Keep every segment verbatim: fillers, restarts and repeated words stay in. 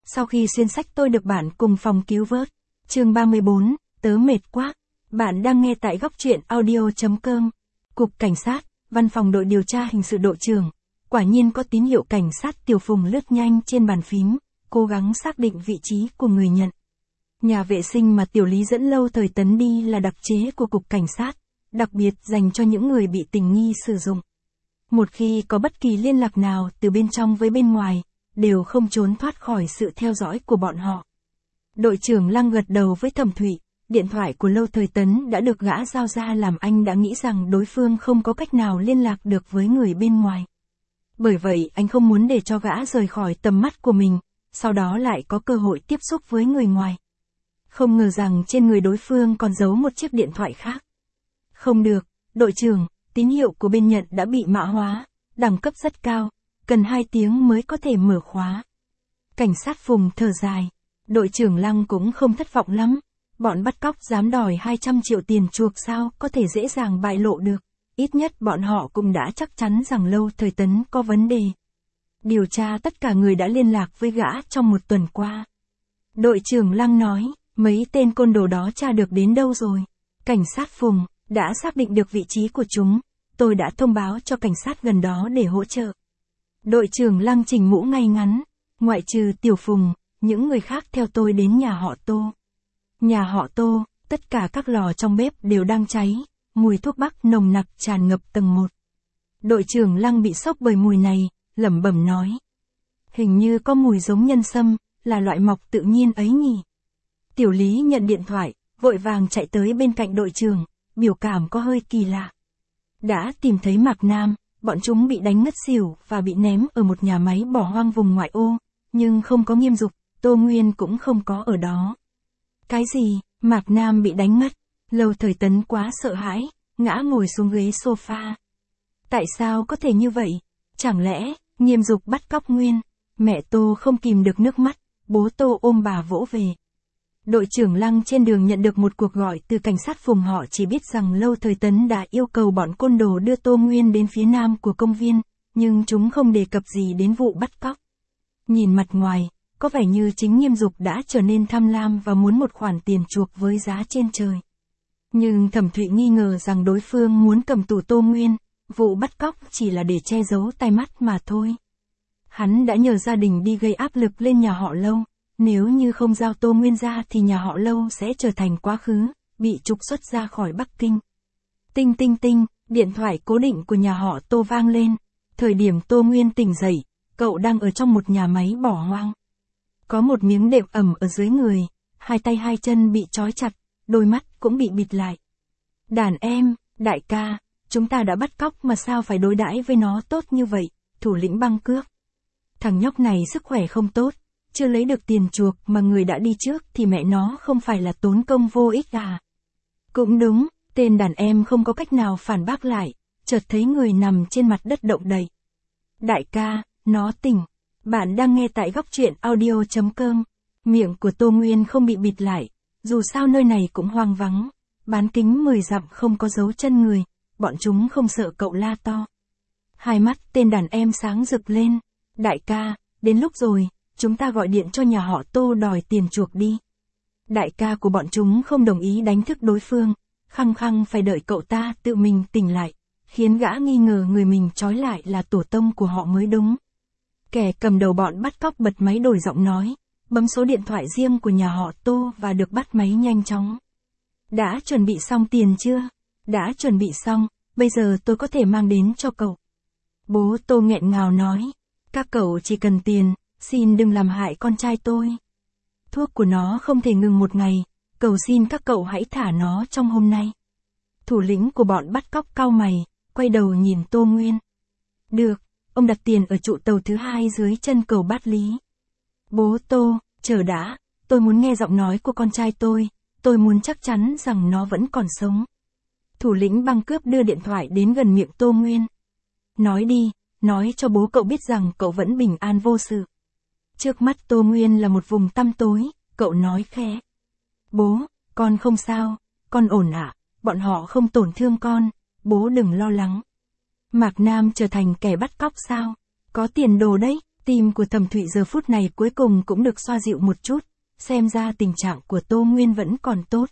Sau khi xuyên sách tôi được bạn cùng phòng cứu vớt. Chương ba mươi bốn, tớ mệt quá. Bạn đang nghe tại góc truyện audio chấm com. Cục Cảnh sát, Văn phòng đội điều tra hình sự đội trưởng. Quả nhiên có tín hiệu cảnh sát. Tiểu Phùng lướt nhanh trên bàn phím, cố gắng xác định vị trí của người nhận. Nhà vệ sinh mà Tiểu Lý dẫn Lâu Thời Tấn đi là đặc chế của Cục Cảnh sát, đặc biệt dành cho những người bị tình nghi sử dụng. Một khi có bất kỳ liên lạc nào từ bên trong với bên ngoài, đều không trốn thoát khỏi sự theo dõi của bọn họ. Đội trưởng Lăng gật đầu với Thẩm Thụy, điện thoại của Lâu Thời Tấn đã được gã giao ra làm anh đã nghĩ rằng đối phương không có cách nào liên lạc được với người bên ngoài. Bởi vậy anh không muốn để cho gã rời khỏi tầm mắt của mình, sau đó lại có cơ hội tiếp xúc với người ngoài. Không ngờ rằng trên người đối phương còn giấu một chiếc điện thoại khác. Không được, đội trưởng, tín hiệu của bên nhận đã bị mã hóa, đẳng cấp rất cao, cần hai tiếng mới có thể mở khóa. Cảnh sát Phùng thở dài, đội trưởng Lăng cũng không thất vọng lắm, bọn bắt cóc dám đòi hai trăm triệu tiền chuộc sao có thể dễ dàng bại lộ được, ít nhất bọn họ cũng đã chắc chắn rằng Lâu Thời Tấn có vấn đề. Điều tra tất cả người đã liên lạc với gã trong một tuần qua. Đội trưởng Lăng nói, mấy tên côn đồ đó tra được đến đâu rồi? Cảnh sát Phùng, đã xác định được vị trí của chúng, tôi đã thông báo cho cảnh sát gần đó để hỗ trợ. Đội trưởng Lăng chỉnh mũ ngay ngắn, ngoại trừ Tiểu Phùng, những người khác theo tôi đến nhà họ Tô. Nhà họ Tô, tất cả các lò trong bếp đều đang cháy, mùi thuốc bắc nồng nặc tràn ngập tầng một. Đội trưởng Lăng bị sốc bởi mùi này, lẩm bẩm nói. Hình như có mùi giống nhân sâm, là loại mọc tự nhiên ấy nhỉ. Tiểu Lý nhận điện thoại, vội vàng chạy tới bên cạnh đội trưởng, biểu cảm có hơi kỳ lạ. Đã tìm thấy Mạc Nam, bọn chúng bị đánh ngất xỉu và bị ném ở một nhà máy bỏ hoang vùng ngoại ô, nhưng không có Nghiêm Dục, Tô Nguyên cũng không có ở đó. Cái gì, Mạc Nam bị đánh ngất? Lâu Thời Tấn quá sợ hãi, ngã ngồi xuống ghế sofa. Tại sao có thể như vậy? Chẳng lẽ, Nghiêm Dục bắt cóc Nguyên? Mẹ Tô không kìm được nước mắt, bố Tô ôm bà vỗ về. Đội trưởng Lăng trên đường nhận được một cuộc gọi từ cảnh sát Phùng, họ chỉ biết rằng Lâu Thời Tấn đã yêu cầu bọn côn đồ đưa Tô Nguyên đến phía nam của công viên, nhưng chúng không đề cập gì đến vụ bắt cóc. Nhìn mặt ngoài, có vẻ như chính Nghiêm Dục đã trở nên tham lam và muốn một khoản tiền chuộc với giá trên trời. Nhưng Thẩm Thụy nghi ngờ rằng đối phương muốn cầm tù Tô Nguyên, vụ bắt cóc chỉ là để che giấu tai mắt mà thôi. Hắn đã nhờ gia đình đi gây áp lực lên nhà họ Lâu. Nếu như không giao Tô Nguyên ra thì nhà họ Lâu sẽ trở thành quá khứ, bị trục xuất ra khỏi Bắc Kinh. Tinh tinh tinh, điện thoại cố định của nhà họ Tô vang lên. Thời điểm Tô Nguyên tỉnh dậy, cậu đang ở trong một nhà máy bỏ hoang. Có một miếng đệm ẩm ở dưới người, hai tay hai chân bị trói chặt, đôi mắt cũng bị bịt lại. Đàn em, đại ca, chúng ta đã bắt cóc mà sao phải đối đãi với nó tốt như vậy, thủ lĩnh băng cướp. Thằng nhóc này sức khỏe không tốt. Chưa lấy được tiền chuộc mà người đã đi trước thì mẹ nó không phải là tốn công vô ích à. Cũng đúng, tên đàn em không có cách nào phản bác lại, chợt thấy người nằm trên mặt đất động đậy. Đại ca, nó tỉnh. Bạn đang nghe tại góc truyện audio chấm com. Miệng của Tô Nguyên không bị bịt lại, dù sao nơi này cũng hoang vắng, bán kính mười dặm không có dấu chân người, bọn chúng không sợ cậu la to. Hai mắt tên đàn em sáng rực lên. Đại ca, đến lúc rồi. Chúng ta gọi điện cho nhà họ Tô đòi tiền chuộc đi. Đại ca của bọn chúng không đồng ý đánh thức đối phương, khăng khăng phải đợi cậu ta tự mình tỉnh lại, khiến gã nghi ngờ người mình trói lại là tổ tông của họ mới đúng. Kẻ cầm đầu bọn bắt cóc bật máy đổi giọng nói, bấm số điện thoại riêng của nhà họ Tô và được bắt máy nhanh chóng. Đã chuẩn bị xong tiền chưa? Đã chuẩn bị xong, bây giờ tôi có thể mang đến cho cậu. Bố Tô nghẹn ngào nói, các cậu chỉ cần tiền. Xin đừng làm hại con trai tôi. Thuốc của nó không thể ngừng một ngày, cầu xin các cậu hãy thả nó trong hôm nay. Thủ lĩnh của bọn bắt cóc cau mày, quay đầu nhìn Tô Nguyên. Được, ông đặt tiền ở trụ tàu thứ hai dưới chân cầu Bát Lý. Bố Tô, chờ đã, tôi muốn nghe giọng nói của con trai tôi, tôi muốn chắc chắn rằng nó vẫn còn sống. Thủ lĩnh băng cướp đưa điện thoại đến gần miệng Tô Nguyên. Nói đi, nói cho bố cậu biết rằng cậu vẫn bình an vô sự. Trước mắt Tô Nguyên là một vùng tăm tối, cậu nói khẽ. Bố, con không sao, con ổn ạ, bọn họ không tổn thương con, bố đừng lo lắng. Mạc Nam trở thành kẻ bắt cóc sao? Có tiền đồ đấy, Tim của Thẩm Thụy giờ phút này cuối cùng cũng được xoa dịu một chút, xem ra tình trạng của Tô Nguyên vẫn còn tốt.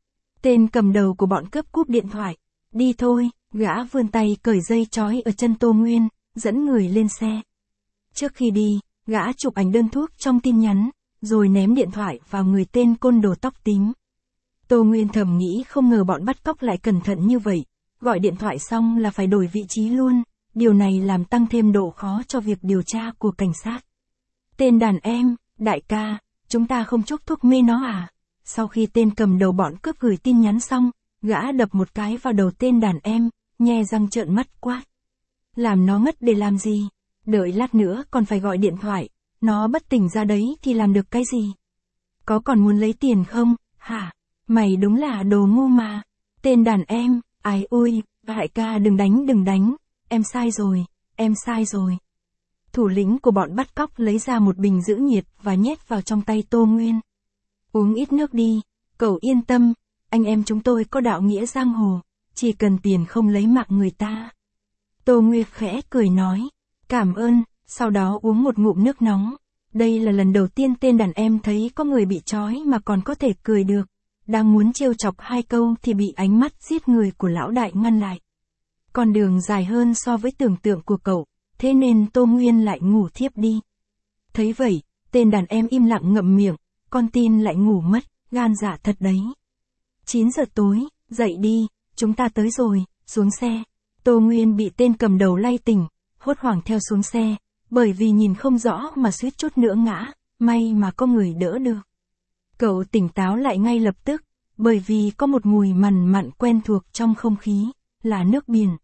Tên cầm đầu của bọn cướp cúp điện thoại. Đi thôi, gã vươn tay cởi dây trói ở chân Tô Nguyên, dẫn người lên xe. Trước khi đi, gã chụp ảnh đơn thuốc trong tin nhắn, rồi ném điện thoại vào người tên côn đồ tóc tím. Tô Nguyên thầm nghĩ không ngờ bọn bắt cóc lại cẩn thận như vậy, gọi điện thoại xong là phải đổi vị trí luôn, điều này làm tăng thêm độ khó cho việc điều tra của cảnh sát. Tên đàn em, đại ca, chúng ta không chúc thuốc mê nó à? Sau khi tên cầm đầu bọn cướp gửi tin nhắn xong, gã đập một cái vào đầu tên đàn em, nhe răng trợn mắt quát. Làm nó ngất để làm gì? Đợi lát nữa còn phải gọi điện thoại, nó bất tỉnh ra đấy thì làm được cái gì? Có còn muốn lấy tiền không, hả? Mày đúng là đồ ngu mà. Tên đàn em, ai ôi, đại ca đừng đánh đừng đánh, em sai rồi, em sai rồi. Thủ lĩnh của bọn bắt cóc lấy ra một bình giữ nhiệt và nhét vào trong tay Tô Nguyên. Uống ít nước đi, cậu yên tâm, anh em chúng tôi có đạo nghĩa giang hồ, chỉ cần tiền không lấy mạng người ta. Tô Nguyên khẽ cười nói, cảm ơn, sau đó uống một ngụm nước nóng. Đây là lần đầu tiên tên đàn em thấy có người bị trói mà còn có thể cười được. Đang muốn trêu chọc hai câu thì bị ánh mắt giết người của lão đại ngăn lại. Con đường dài hơn so với tưởng tượng của cậu, thế nên Tô Nguyên lại ngủ thiếp đi. Thấy vậy, tên đàn em im lặng ngậm miệng, con tin lại ngủ mất, gan dạ thật đấy. chín giờ tối, dậy đi, chúng ta tới rồi, xuống xe. Tô Nguyên bị tên cầm đầu lay tỉnh, hốt hoảng theo xuống xe, bởi vì nhìn không rõ mà suýt chút nữa ngã, may mà có người đỡ được. Cậu tỉnh táo lại ngay lập tức, bởi vì có một mùi mằn mặn quen thuộc trong không khí, là nước biển.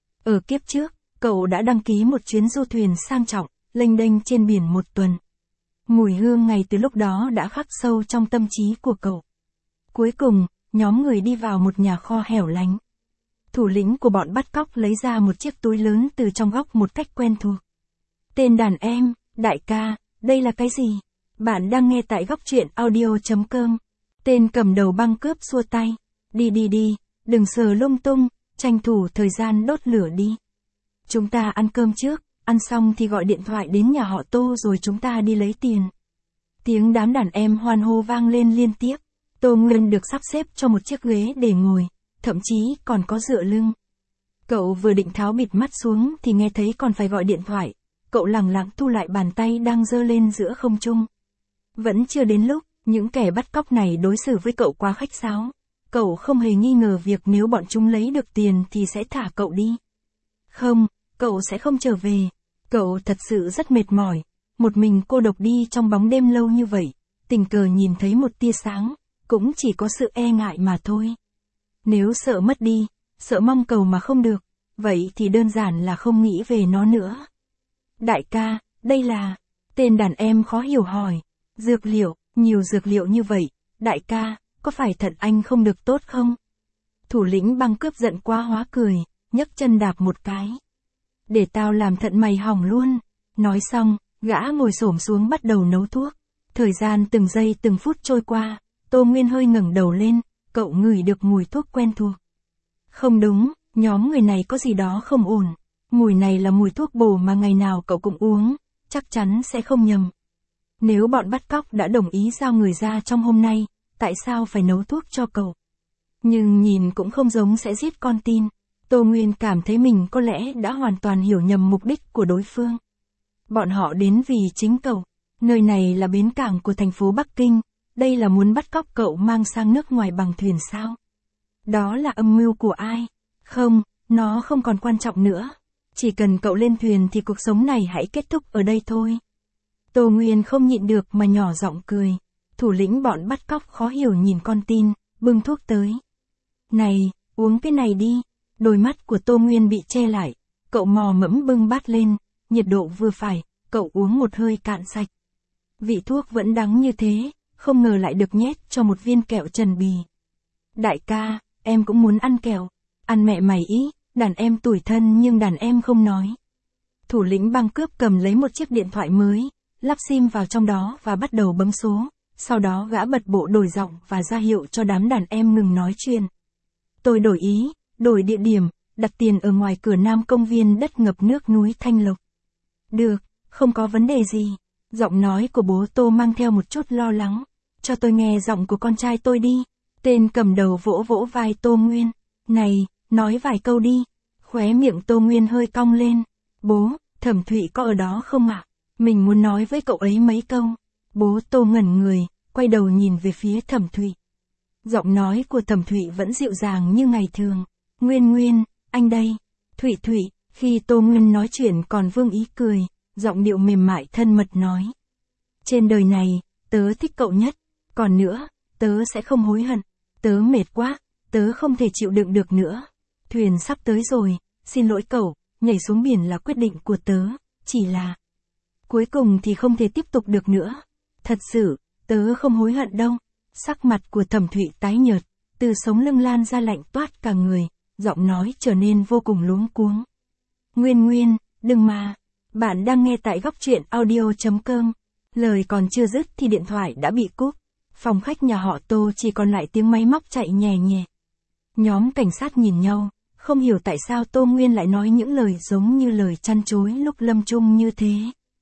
Ở kiếp trước, cậu đã đăng ký một chuyến du thuyền sang trọng, lênh đênh trên biển một tuần. Mùi hương ngày từ lúc đó đã khắc sâu trong tâm trí của cậu. Cuối cùng, nhóm người đi vào một nhà kho hẻo lánh. Thủ lĩnh của bọn bắt cóc lấy ra một chiếc túi lớn từ trong góc một cách quen thuộc. Tên đàn em, đại ca, đây là cái gì? Bạn đang nghe tại góc truyện audio chấm com. Tên cầm đầu băng cướp xua tay. Đi đi đi, đừng sờ lung tung, tranh thủ thời gian đốt lửa đi. Chúng ta ăn cơm trước, ăn xong thì gọi điện thoại đến nhà họ Tô rồi chúng ta đi lấy tiền. Tiếng đám đàn em hoan hô vang lên liên tiếp. Tô Nguyên được sắp xếp cho một chiếc ghế để ngồi, thậm chí còn có dựa lưng. Cậu vừa định tháo bịt mắt xuống thì nghe thấy còn phải gọi điện thoại. Cậu lẳng lặng thu lại bàn tay đang giơ lên giữa không trung. Vẫn chưa đến lúc, những kẻ bắt cóc này đối xử với cậu quá khách sáo. Cậu không hề nghi ngờ việc nếu bọn chúng lấy được tiền thì sẽ thả cậu đi. Không, cậu sẽ không trở về. Cậu thật sự rất mệt mỏi. Một mình cô độc đi trong bóng đêm lâu như vậy, tình cờ nhìn thấy một tia sáng, cũng chỉ có sự e ngại mà thôi. Nếu sợ mất đi, sợ mong cầu mà không được, vậy thì đơn giản là không nghĩ về nó nữa. Đại ca, đây là... Tên đàn em khó hiểu hỏi. Dược liệu, nhiều dược liệu như vậy, đại ca, có phải thận anh không được tốt không? Thủ lĩnh băng cướp giận quá hóa cười, nhấc chân đạp một cái. Để tao làm thận mày hỏng luôn. Nói xong, gã ngồi xổm xuống bắt đầu nấu thuốc. Thời gian từng giây từng phút trôi qua, Tô Nguyên hơi ngẩng đầu lên, cậu ngửi được mùi thuốc quen thuộc. Không đúng, nhóm người này có gì đó không ổn. Mùi này là mùi thuốc bổ mà ngày nào cậu cũng uống, chắc chắn sẽ không nhầm. Nếu bọn bắt cóc đã đồng ý giao người ra trong hôm nay, tại sao phải nấu thuốc cho cậu? Nhưng nhìn cũng không giống sẽ giết con tin. Tô Nguyên cảm thấy mình có lẽ đã hoàn toàn hiểu nhầm mục đích của đối phương. Bọn họ đến vì chính cậu. Nơi này là bến cảng của thành phố Bắc Kinh. Đây là muốn bắt cóc cậu mang sang nước ngoài bằng thuyền sao? Đó là âm mưu của ai? Không, nó không còn quan trọng nữa. Chỉ cần cậu lên thuyền thì cuộc sống này hãy kết thúc ở đây thôi. Tô Nguyên không nhịn được mà nhỏ giọng cười. Thủ lĩnh bọn bắt cóc khó hiểu nhìn con tin, bưng thuốc tới. Này, uống cái này đi. Đôi mắt của Tô Nguyên bị che lại. Cậu mò mẫm bưng bát lên, nhiệt độ vừa phải, cậu uống một hơi cạn sạch. Vị thuốc vẫn đắng như thế, không ngờ lại được nhét cho một viên kẹo trần bì. Đại ca, em cũng muốn ăn kẹo. Ăn mẹ mày ý, đàn em tủi thân nhưng đàn em không nói. Thủ lĩnh băng cướp cầm lấy một chiếc điện thoại mới, lắp sim vào trong đó và bắt đầu bấm số. Sau đó gã bật bộ đổi giọng và ra hiệu cho đám đàn em ngừng nói chuyện. Tôi đổi ý, đổi địa điểm, đặt tiền ở ngoài cửa nam công viên đất ngập nước núi Thanh Lộc. Được, không có vấn đề gì. Giọng nói của bố Tô mang theo một chút lo lắng. Cho tôi nghe giọng của con trai tôi đi. Tên cầm đầu vỗ vỗ vai Tô Nguyên. Này, nói vài câu đi. Khóe miệng Tô Nguyên hơi cong lên. Bố, Thẩm Thụy có ở đó không ạ? Mình muốn nói với cậu ấy mấy câu. Bố Tô ngẩn người, quay đầu nhìn về phía Thẩm Thụy. Giọng nói của Thẩm Thụy vẫn dịu dàng như ngày thường. Nguyên Nguyên, anh đây. Thụy Thụy, khi Tô Nguyên nói chuyện còn vương ý cười, giọng điệu mềm mại thân mật nói. Trên đời này, tớ thích cậu nhất. Còn nữa, tớ sẽ không hối hận. Tớ mệt quá, tớ không thể chịu đựng được nữa. Thuyền sắp tới rồi, xin lỗi cậu, nhảy xuống biển là quyết định của tớ, chỉ là... Cuối cùng thì không thể tiếp tục được nữa. Thật sự, tớ không hối hận đâu. Sắc mặt của Thẩm Thụy tái nhợt, từ sống lưng lan ra lạnh toát cả người, giọng nói trở nên vô cùng luống cuống. Nguyên Nguyên, đừng mà. Bạn đang nghe tại góc truyện audio chấm com. Lời còn chưa dứt thì điện thoại đã bị cúp. Phòng khách nhà họ Tô chỉ còn lại tiếng máy móc chạy nhè nhè. Nhóm cảnh sát nhìn nhau, không hiểu tại sao Tô Nguyên lại nói những lời giống như lời chăn chối lúc lâm chung như thế.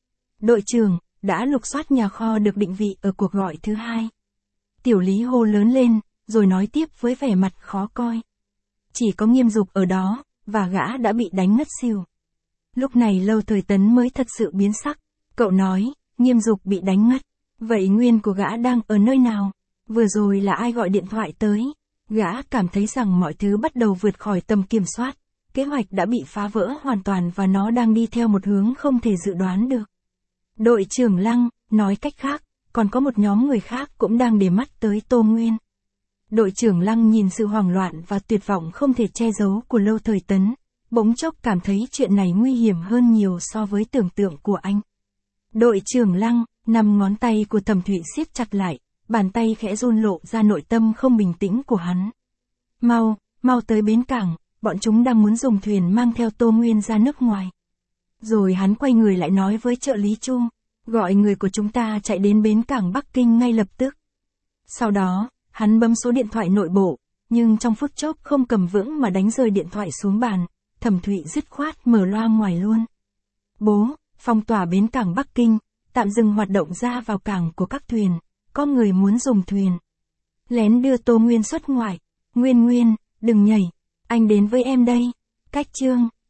Đội trưởng, đã lục soát nhà kho được định vị ở cuộc gọi thứ hai. Tiểu Lý hô lớn lên, rồi nói tiếp với vẻ mặt khó coi. Chỉ có Nghiêm Dục ở đó, và gã đã bị đánh ngất xỉu. Lúc này Lâu Thời Tấn mới thật sự biến sắc. Cậu nói, Nghiêm Dục bị đánh ngất. Vậy nguyên của gã đang ở nơi nào? Vừa rồi là ai gọi điện thoại tới? Gã cảm thấy rằng mọi thứ bắt đầu vượt khỏi tầm kiểm soát. Kế hoạch đã bị phá vỡ hoàn toàn và nó đang đi theo một hướng không thể dự đoán được. Đội trưởng Lăng, nói cách khác, còn có một nhóm người khác cũng đang để mắt tới Tô Nguyên. Đội trưởng Lăng nhìn sự hoảng loạn và tuyệt vọng không thể che giấu của Lâu Thời Tấn, bỗng chốc cảm thấy chuyện này nguy hiểm hơn nhiều so với tưởng tượng của anh. Đội trưởng Lăng, năm ngón tay của Thẩm Thụy siết chặt lại, bàn tay khẽ run lộ ra nội tâm không bình tĩnh của hắn. Mau, mau tới bến cảng, bọn chúng đang muốn dùng thuyền mang theo Tô Nguyên ra nước ngoài. Rồi hắn quay người lại nói với trợ lý Chu, gọi người của chúng ta chạy đến bến cảng Bắc Kinh ngay lập tức. Sau đó, hắn bấm số điện thoại nội bộ, nhưng trong phút chốc không cầm vững mà đánh rơi điện thoại xuống bàn, Thẩm Thụy dứt khoát mở loa ngoài luôn. Bố, phong tỏa bến cảng Bắc Kinh, tạm dừng hoạt động ra vào cảng của các thuyền, có người muốn dùng thuyền. Lén đưa Tô Nguyên xuất ngoại. Nguyên Nguyên, đừng nhảy, anh đến với em đây. Cách chương